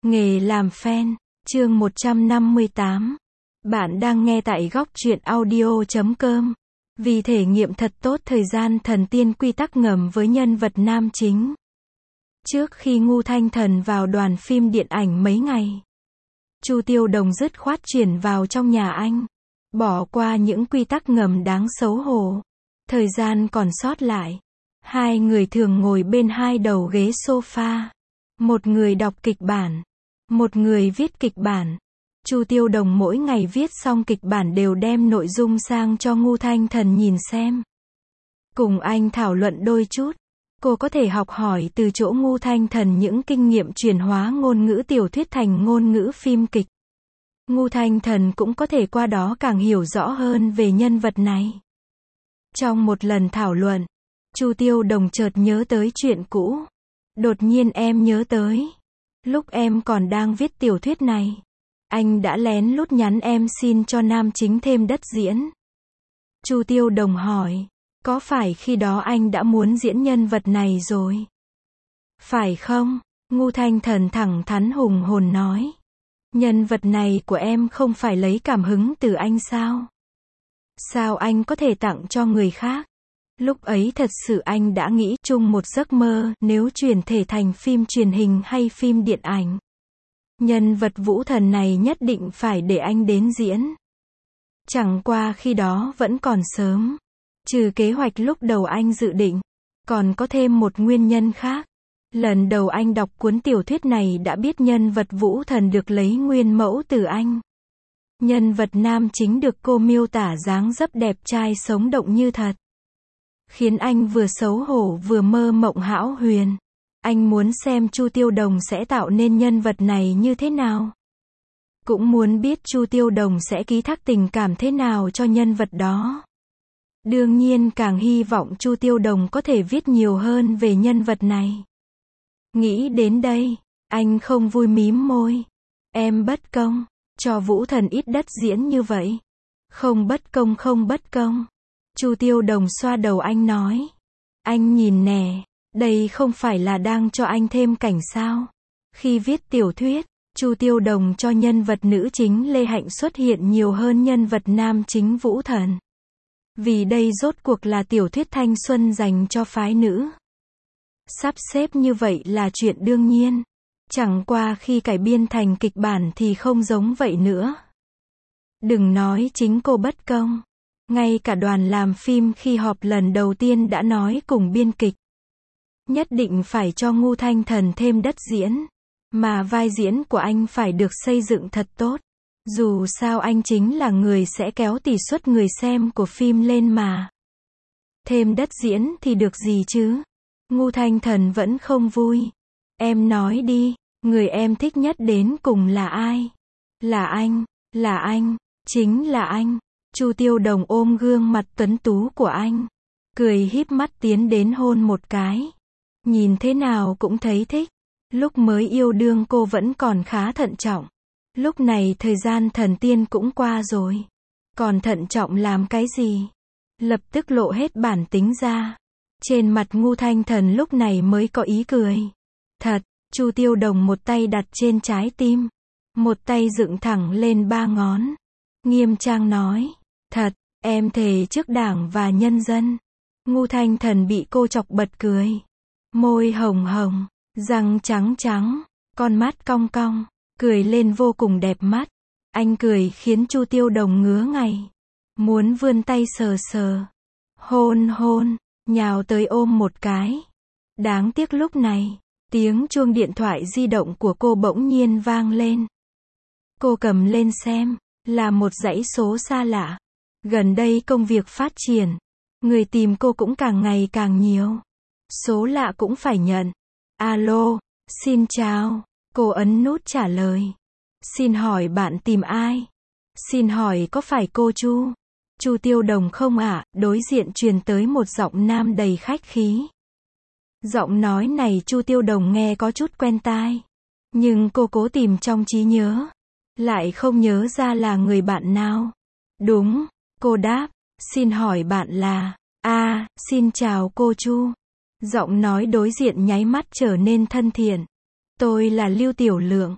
Nghề làm fan, chương 158. Bạn đang nghe tại góc truyện audio.com. Vì thể nghiệm thật tốt thời gian thần tiên quy tắc ngầm với nhân vật nam chính. Trước khi Ngu Thanh Thần vào đoàn phim điện ảnh mấy ngày, Chu Tiêu Đồng dứt khoát chuyển vào trong nhà anh. Bỏ qua những quy tắc ngầm đáng xấu hổ. Thời gian còn sót lại, hai người thường ngồi bên hai đầu ghế sofa. Một người đọc kịch bản, một người viết kịch bản. Chu Tiêu Đồng mỗi ngày viết xong kịch bản đều đem nội dung sang cho Ngu Thanh Thần nhìn xem. Cùng anh thảo luận đôi chút. Cô có thể học hỏi từ chỗ Ngu Thanh Thần những kinh nghiệm chuyển hóa ngôn ngữ tiểu thuyết thành ngôn ngữ phim kịch. Ngu Thanh Thần cũng có thể qua đó càng hiểu rõ hơn về nhân vật này. Trong một lần thảo luận, Chu Tiêu Đồng chợt nhớ tới chuyện cũ. Đột nhiên em nhớ tới, lúc em còn đang viết tiểu thuyết này, anh đã lén lút nhắn em xin cho nam chính thêm đất diễn. Chu Tiêu Đồng hỏi, có phải khi đó anh đã muốn diễn nhân vật này rồi? Phải không? Ngu Thanh Thần thẳng thắn hùng hồn nói. Nhân vật này của em không phải lấy cảm hứng từ anh sao? Sao anh có thể tặng cho người khác? Lúc ấy thật sự anh đã nghĩ chung một giấc mơ, nếu chuyển thể thành phim truyền hình hay phim điện ảnh, nhân vật Vũ Thần này nhất định phải để anh đến diễn. Chẳng qua khi đó vẫn còn sớm. Trừ kế hoạch lúc đầu anh dự định, còn có thêm một nguyên nhân khác. Lần đầu anh đọc cuốn tiểu thuyết này đã biết nhân vật Vũ Thần được lấy nguyên mẫu từ anh. Nhân vật nam chính được cô miêu tả dáng dấp đẹp trai sống động như thật, khiến anh vừa xấu hổ vừa mơ mộng hão huyền. Anh muốn xem Chu Tiêu Đồng sẽ tạo nên nhân vật này như thế nào. Cũng muốn biết Chu Tiêu Đồng sẽ ký thác tình cảm thế nào cho nhân vật đó. Đương nhiên càng hy vọng Chu Tiêu Đồng có thể viết nhiều hơn về nhân vật này. Nghĩ đến đây, anh không vui mím môi. Em bất công, cho Vũ Thần ít đất diễn như vậy. Không bất công, không bất công. Chu Tiêu Đồng xoa đầu anh nói. Anh nhìn nè, đây không phải là đang cho anh thêm cảnh sao? Khi viết tiểu thuyết, Chu Tiêu Đồng cho nhân vật nữ chính Lê Hạnh xuất hiện nhiều hơn nhân vật nam chính Vũ Thần. Vì đây rốt cuộc là tiểu thuyết thanh xuân dành cho phái nữ. Sắp xếp như vậy là chuyện đương nhiên. Chẳng qua khi cải biên thành kịch bản thì không giống vậy nữa. Đừng nói chính cô bất công. Ngay cả đoàn làm phim khi họp lần đầu tiên đã nói cùng biên kịch, nhất định phải cho Ngu Thanh Thần thêm đất diễn. Mà vai diễn của anh phải được xây dựng thật tốt. Dù sao anh chính là người sẽ kéo tỷ suất người xem của phim lên mà. Thêm đất diễn thì được gì chứ? Ngu Thanh Thần vẫn không vui. Em nói đi, người em thích nhất đến cùng là ai? Là anh, chính là anh. Chu Tiêu Đồng ôm gương mặt tuấn tú của anh, cười híp mắt tiến đến hôn một cái. Nhìn thế nào cũng thấy thích. Lúc mới yêu đương cô vẫn còn khá thận trọng. Lúc này thời gian thần tiên cũng qua rồi. Còn thận trọng làm cái gì? Lập tức lộ hết bản tính ra. Trên mặt Ngu Thanh Thần lúc này mới có ý cười. Thật, Chu Tiêu Đồng một tay đặt trên trái tim, một tay dựng thẳng lên ba ngón. Nghiêm trang nói. Thật, em thề trước Đảng và nhân dân. Ngu Thanh Thần bị cô chọc bật cười. Môi hồng hồng, răng trắng trắng, con mắt cong cong, cười lên vô cùng đẹp mắt. Anh cười khiến Chu Tiêu Đồng ngứa ngay. Muốn vươn tay sờ sờ, hôn hôn, nhào tới ôm một cái. Đáng tiếc lúc này, tiếng chuông điện thoại di động của cô bỗng nhiên vang lên. Cô cầm lên xem, là một dãy số xa lạ. Gần đây công việc phát triển, người tìm cô cũng càng ngày càng nhiều. Số lạ cũng phải nhận. Alo, xin chào. Cô ấn nút trả lời. Xin hỏi bạn tìm ai? Xin hỏi có phải cô Chu? Chu Tiêu Đồng không ạ? Đối diện truyền tới một giọng nam đầy khách khí. Giọng nói này Chu Tiêu Đồng nghe có chút quen tai. Nhưng cô cố tìm trong trí nhớ, lại không nhớ ra là người bạn nào. Đúng, cô đáp. Xin hỏi bạn là... xin chào cô Chu. Giọng nói đối diện nháy mắt trở nên thân thiện. Tôi là Lưu Tiểu Lượng.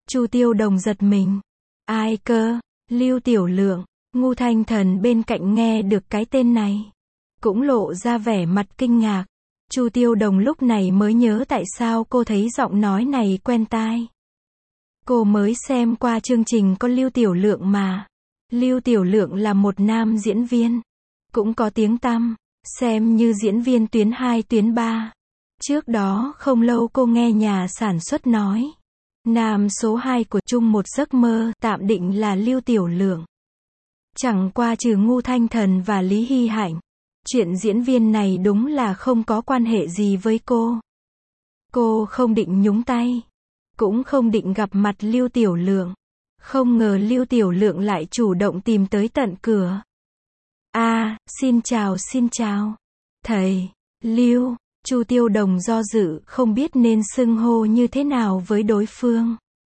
Chu Tiêu Đồng giật mình. Ai cơ? Lưu Tiểu Lượng. Ngu Thanh Thần bên cạnh nghe được cái tên này, cũng lộ ra vẻ mặt kinh ngạc. Chu Tiêu Đồng lúc này mới nhớ tại sao cô thấy giọng nói này quen tai. Cô mới xem qua chương trình có Lưu Tiểu Lượng mà. Lưu Tiểu Lượng là một nam diễn viên, cũng có tiếng tăm, xem như diễn viên tuyến 2 tuyến 3. Trước đó không lâu cô nghe nhà sản xuất nói, nam số 2 của Chung Một Giấc Mơ tạm định là Lưu Tiểu Lượng. Chẳng qua trừ Ngu Thanh Thần và Lý Hy Hạnh, chuyện diễn viên này đúng là không có quan hệ gì với cô. Cô không định nhúng tay, cũng không định gặp mặt Lưu Tiểu Lượng. Không ngờ Lưu Tiểu Lượng lại chủ động tìm tới tận cửa. Xin chào. Thầy, Lưu. Chu Tiêu Đồng do dự không biết nên xưng hô như thế nào với đối phương.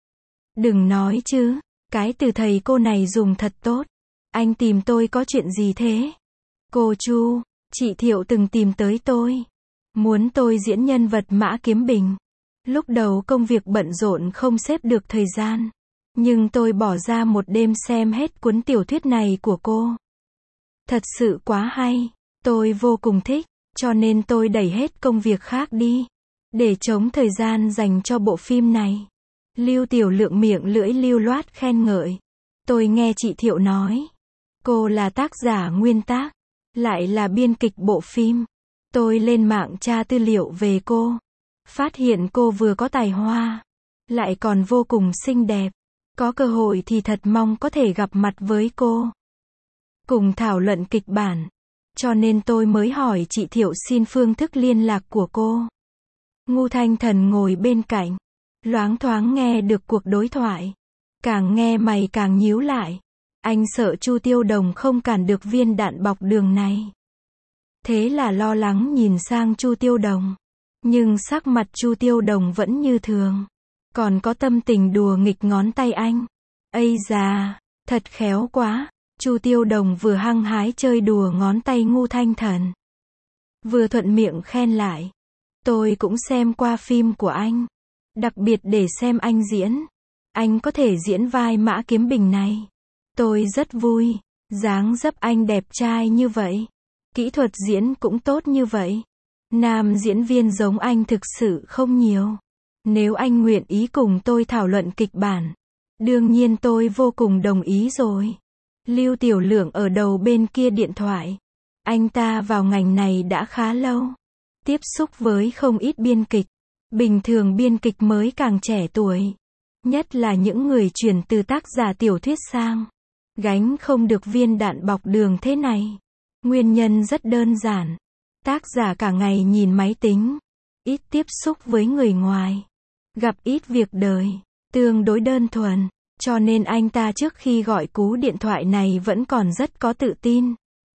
Đừng nói chứ, cái từ thầy cô này dùng thật tốt. Anh tìm tôi có chuyện gì thế? Cô Chu, chị Thiệu từng tìm tới tôi, muốn tôi diễn nhân vật Mã Kiếm Bình. Lúc đầu công việc bận rộn không xếp được thời gian, nhưng tôi bỏ ra một đêm xem hết cuốn tiểu thuyết này của cô. Thật sự quá hay, tôi vô cùng thích, cho nên tôi đẩy hết công việc khác đi, để chống thời gian dành cho bộ phim này. Lưu Tiểu Lượng miệng lưỡi lưu loát khen ngợi. Tôi nghe chị Thiệu nói, cô là tác giả nguyên tác, lại là biên kịch bộ phim. Tôi lên mạng tra tư liệu về cô, phát hiện cô vừa có tài hoa, lại còn vô cùng xinh đẹp. Có cơ hội thì thật mong có thể gặp mặt với cô, cùng thảo luận kịch bản. Cho nên tôi mới hỏi chị Thiệu xin phương thức liên lạc của cô. Ngu Thanh Thần ngồi bên cạnh, loáng thoáng nghe được cuộc đối thoại. Càng nghe mày càng nhíu lại. Anh sợ Chu Tiêu Đồng không cản được viên đạn bọc đường này. Thế là lo lắng nhìn sang Chu Tiêu Đồng. Nhưng sắc mặt Chu Tiêu Đồng vẫn như thường. Còn có tâm tình đùa nghịch ngón tay anh. Ây da, thật khéo quá. Chu Tiêu Đồng vừa hăng hái chơi đùa ngón tay Ngu Thanh Thần, vừa thuận miệng khen lại. Tôi cũng xem qua phim của anh, đặc biệt để xem anh diễn. Anh có thể diễn vai Mã Kiếm Bình này, tôi rất vui. Dáng dấp anh đẹp trai như vậy, kỹ thuật diễn cũng tốt như vậy. Nam diễn viên giống anh thực sự không nhiều. Nếu anh nguyện ý cùng tôi thảo luận kịch bản, đương nhiên tôi vô cùng đồng ý rồi. Lưu Tiểu Lượng ở đầu bên kia điện thoại. Anh ta vào ngành này đã khá lâu, tiếp xúc với không ít biên kịch. Bình thường biên kịch mới càng trẻ tuổi, nhất là những người chuyển từ tác giả tiểu thuyết sang, gánh không được viên đạn bọc đường thế này. Nguyên nhân rất đơn giản. Tác giả cả ngày nhìn máy tính, ít tiếp xúc với người ngoài, gặp ít việc đời, tương đối đơn thuần. Cho nên anh ta trước khi gọi cú điện thoại này vẫn còn rất có tự tin.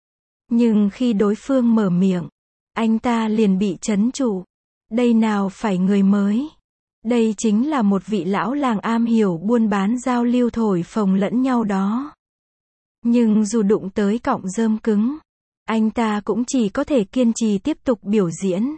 Nhưng khi đối phương mở miệng, anh ta liền bị trấn trụ. Đây nào phải người mới. Đây chính là một vị lão làng am hiểu buôn bán giao lưu thổi phồng lẫn nhau đó. Nhưng dù đụng tới cọng rơm cứng, anh ta cũng chỉ có thể kiên trì tiếp tục biểu diễn.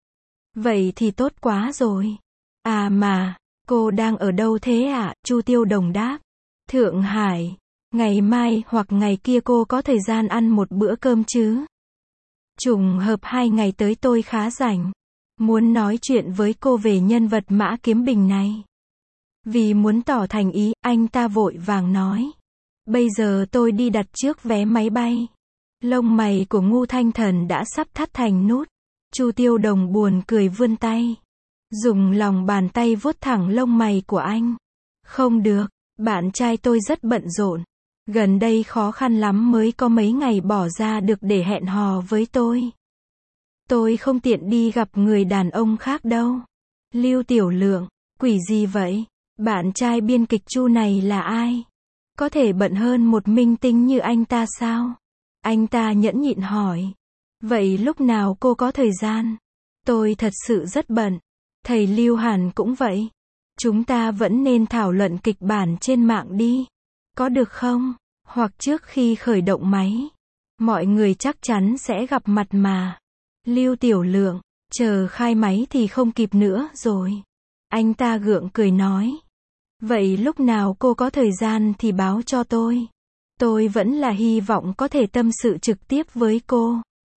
Vậy thì tốt quá rồi. Mà, cô đang ở đâu thế ạ? Chu Tiêu Đồng đáp. Thượng Hải. Ngày mai hoặc ngày kia cô có thời gian ăn một bữa cơm chứ? Trùng hợp 2 ngày tới tôi khá rảnh. Muốn nói chuyện với cô về nhân vật Mã Kiếm Bình này. Vì muốn tỏ thành ý, anh ta vội vàng nói. Bây giờ tôi đi đặt trước vé máy bay. Lông mày của Ngu Thanh Thần đã sắp thắt thành nút. Chu Tiêu Đồng buồn cười vươn tay, dùng lòng bàn tay vuốt thẳng lông mày của anh. Không được, bạn trai tôi rất bận rộn. Gần đây khó khăn lắm mới có mấy ngày bỏ ra được để hẹn hò với tôi. Tôi không tiện đi gặp người đàn ông khác đâu. Lưu Tiểu Lượng, quỷ gì vậy? Bạn trai biên kịch Chu này là ai? Có thể bận hơn một minh tinh như anh ta sao? Anh ta nhẫn nhịn hỏi. Vậy lúc nào cô có thời gian? Tôi thật sự rất bận. Thầy Lưu Hàn cũng vậy. Chúng ta vẫn nên thảo luận kịch bản trên mạng đi. Có được không? Hoặc trước khi khởi động máy. Mọi người chắc chắn sẽ gặp mặt mà. Lưu Tiểu Lượng, chờ khai máy thì không kịp nữa rồi. Anh ta gượng cười nói. Vậy lúc nào cô có thời gian thì báo cho tôi. Tôi vẫn là hy vọng có thể tâm sự trực tiếp với cô.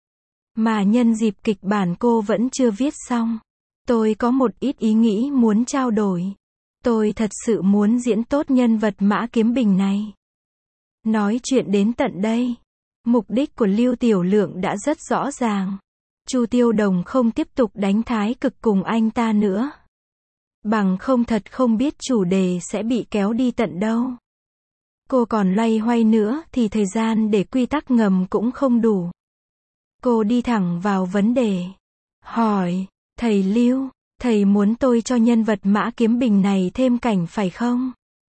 Mà nhân dịp kịch bản cô vẫn chưa viết xong, tôi có một ít ý nghĩ muốn trao đổi. Tôi thật sự muốn diễn tốt nhân vật Mã Kiếm Bình này. Nói chuyện đến tận đây, mục đích của Lưu Tiểu Lượng đã rất rõ ràng. Chu Tiêu Đồng không tiếp tục đánh thái cực cùng anh ta nữa. Bằng không thật không biết chủ đề sẽ bị kéo đi tận đâu. Cô còn loay hoay nữa thì thời gian để quy tắc ngầm cũng không đủ. Cô đi thẳng vào vấn đề. Hỏi, thầy Lưu, thầy muốn tôi cho nhân vật Mã Kiếm Bình này thêm cảnh phải không?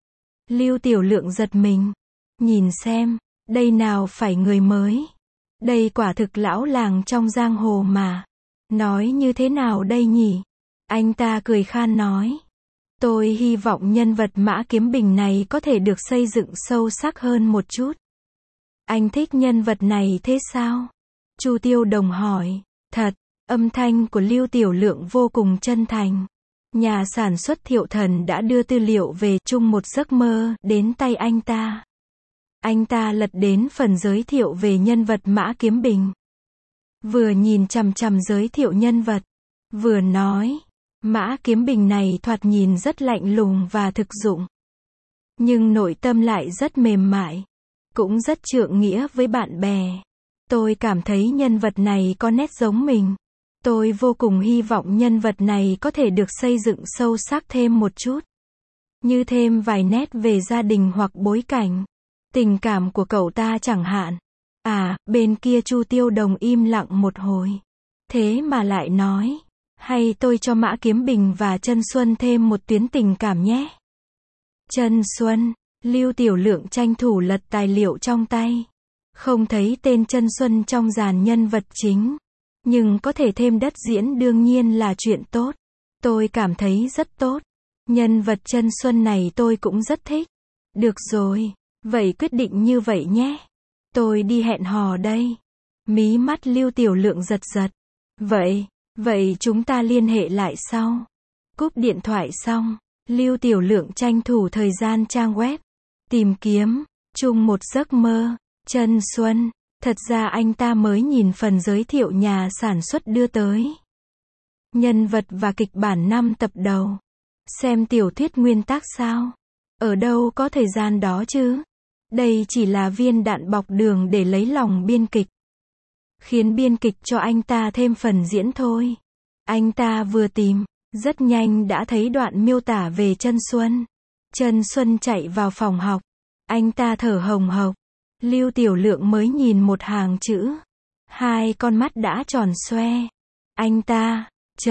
Lưu Tiểu Lượng giật mình. Nhìn xem, đây nào phải người mới. Đây quả thực lão làng trong giang hồ mà. Nói như thế nào đây nhỉ? Anh ta cười khan nói. Tôi hy vọng nhân vật Mã Kiếm Bình này có thể được xây dựng sâu sắc hơn một chút. Anh thích nhân vật này thế sao? Chu Tiêu Đồng hỏi. Thật, âm thanh của Lưu Tiểu Lượng vô cùng chân thành. Nhà sản xuất Thiệu Thần đã đưa tư liệu về chung một giấc mơ đến tay anh ta. Anh ta lật đến phần giới thiệu về nhân vật Mã Kiếm Bình. Vừa nhìn chằm chằm giới thiệu nhân vật, vừa nói, Mã Kiếm Bình này thoạt nhìn rất lạnh lùng và thực dụng. Nhưng nội tâm lại rất mềm mại, cũng rất trượng nghĩa với bạn bè. Tôi cảm thấy nhân vật này có nét giống mình. Tôi vô cùng hy vọng nhân vật này có thể được xây dựng sâu sắc thêm một chút. Như thêm vài nét về gia đình hoặc bối cảnh, tình cảm của cậu ta chẳng hạn. À, bên kia Chu Tiêu Đồng im lặng một hồi. Thế mà lại nói, hay tôi cho Mã Kiếm Bình và Trân Xuân thêm một tuyến tình cảm nhé. Trân Xuân, Lưu Tiểu Lượng tranh thủ lật tài liệu trong tay. Không thấy tên Trân Xuân trong dàn nhân vật chính. Nhưng có thể thêm đất diễn đương nhiên là chuyện tốt. Tôi cảm thấy rất tốt. Nhân vật Trân Xuân này tôi cũng rất thích. Được rồi, vậy quyết định như vậy nhé. Tôi đi hẹn hò đây. Mí mắt Lưu Tiểu Lượng giật giật. Vậy chúng ta liên hệ lại sau. Cúp điện thoại xong, Lưu Tiểu Lượng tranh thủ thời gian trang web. Tìm kiếm, chung một giấc mơ, Trân Xuân. Thật ra anh ta mới nhìn phần giới thiệu nhà sản xuất đưa tới. Nhân vật và kịch bản 5 tập đầu. Xem tiểu thuyết nguyên tác sao? Ở đâu có thời gian đó chứ? Đây chỉ là viên đạn bọc đường để lấy lòng biên kịch. Khiến biên kịch cho anh ta thêm phần diễn thôi. Anh ta vừa tìm, rất nhanh đã thấy đoạn miêu tả về Trân Xuân. Trân Xuân chạy vào phòng học. Anh ta thở hồng hộc. Lưu Tiểu Lượng mới nhìn một hàng chữ. Hai con mắt đã tròn xoe. Anh ta,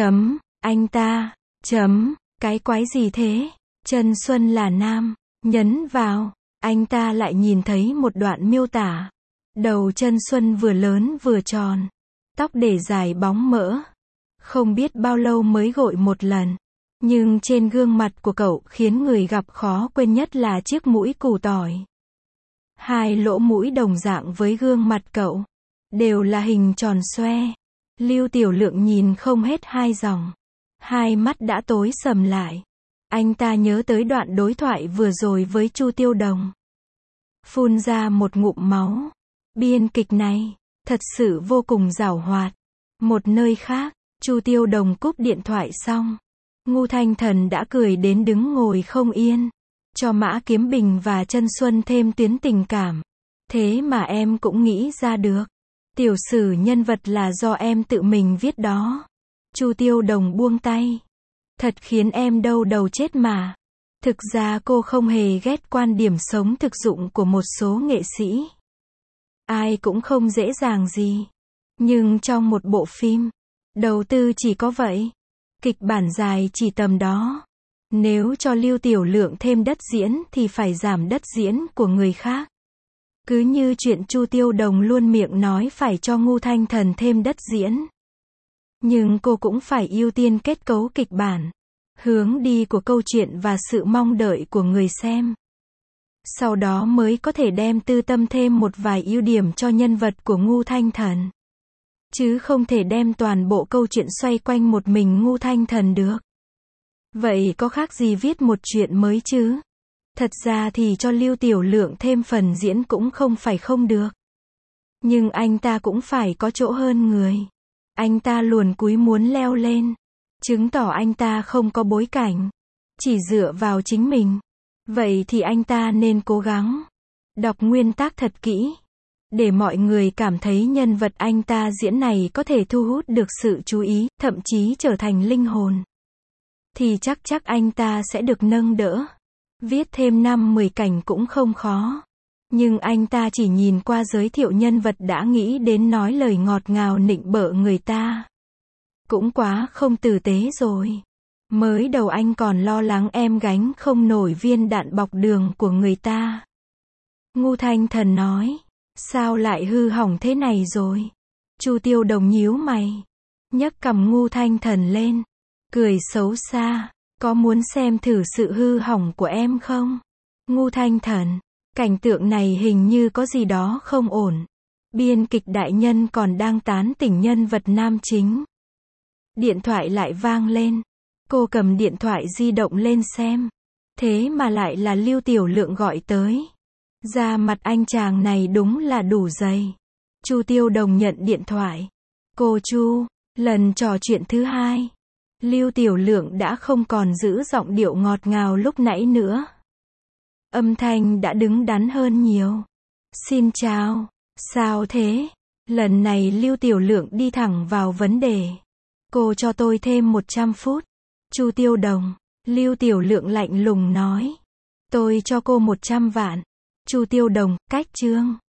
cái quái gì thế? Trân Xuân là nam, nhấn vào. Anh ta lại nhìn thấy một đoạn miêu tả. Đầu Trân Xuân vừa lớn vừa tròn. Tóc để dài bóng mỡ. Không biết bao lâu mới gội một lần. Nhưng trên gương mặt của cậu khiến người gặp khó quên nhất là chiếc mũi củ tỏi. Hai lỗ mũi đồng dạng với gương mặt cậu. Đều là hình tròn xoe. Lưu Tiểu Lượng nhìn không hết hai dòng. Hai mắt đã tối sầm lại. Anh ta nhớ tới đoạn đối thoại vừa rồi với Chu Tiêu Đồng. Phun ra một ngụm máu. Biên kịch này, thật sự vô cùng giảo hoạt. Một nơi khác, Chu Tiêu Đồng cúp điện thoại xong. Ngu Thanh Thần đã cười đến đứng ngồi không yên. Cho Mã Kiếm Bình và Trân Xuân thêm tuyến tình cảm. Thế mà em cũng nghĩ ra được. Tiểu sử nhân vật là do em tự mình viết đó. Chu Tiêu Đồng buông tay. Thật khiến em đau đầu chết mà. Thực ra cô không hề ghét quan điểm sống thực dụng của một số nghệ sĩ. Ai cũng không dễ dàng gì. Nhưng trong một bộ phim, đầu tư chỉ có vậy. Kịch bản dài chỉ tầm đó. Nếu cho Lưu Tiểu Lượng thêm đất diễn thì phải giảm đất diễn của người khác. Cứ như chuyện Chu Tiêu Đồng luôn miệng nói phải cho Ngu Thanh Thần thêm đất diễn. Nhưng cô cũng phải ưu tiên kết cấu kịch bản, hướng đi của câu chuyện và sự mong đợi của người xem. Sau đó mới có thể đem tư tâm thêm một vài ưu điểm cho nhân vật của Ngu Thanh Thần. Chứ không thể đem toàn bộ câu chuyện xoay quanh một mình Ngu Thanh Thần được. Vậy có khác gì viết một chuyện mới chứ? Thật ra thì cho Lưu Tiểu Lượng thêm phần diễn cũng không phải không được. Nhưng anh ta cũng phải có chỗ hơn người. Anh ta luồn cúi muốn leo lên. Chứng tỏ anh ta không có bối cảnh. Chỉ dựa vào chính mình. Vậy thì anh ta nên cố gắng đọc nguyên tác thật kỹ. Để mọi người cảm thấy nhân vật anh ta diễn này có thể thu hút được sự chú ý, thậm chí trở thành linh hồn. Thì chắc anh ta sẽ được nâng đỡ. Viết thêm 5-10 cảnh cũng không khó. Nhưng anh ta chỉ nhìn qua giới thiệu nhân vật đã nghĩ đến nói lời ngọt ngào nịnh bợ người ta. Cũng quá không tử tế rồi. Mới đầu anh còn lo lắng em gánh không nổi viên đạn bọc đường của người ta. Ngu Thanh Thần nói. Sao lại hư hỏng thế này rồi? Chu Tiêu Đồng nhíu mày. Nhấc cằm Ngu Thanh Thần lên. Cười xấu xa. Có muốn xem thử sự hư hỏng của em không? Ngu Thanh Thần. Cảnh tượng này hình như có gì đó không ổn. Biên kịch đại nhân còn đang tán tỉnh nhân vật nam chính. Điện thoại lại vang lên. Cô cầm điện thoại di động lên xem. Thế mà lại là Lưu Tiểu Lượng gọi tới. Da mặt anh chàng này đúng là đủ dày. Chu Tiêu Đồng nhận điện thoại. Cô Chu, lần trò chuyện thứ 2. Lưu Tiểu Lượng đã không còn giữ giọng điệu ngọt ngào lúc nãy nữa. Âm thanh đã đứng đắn hơn nhiều. Xin chào, sao thế? Lần này Lưu Tiểu Lượng đi thẳng vào vấn đề. Cô cho tôi thêm 100 phút. Chu Tiêu Đồng. Lưu Tiểu Lượng lạnh lùng nói. Tôi cho cô 100 vạn. Chu Tiêu Đồng, cách chương.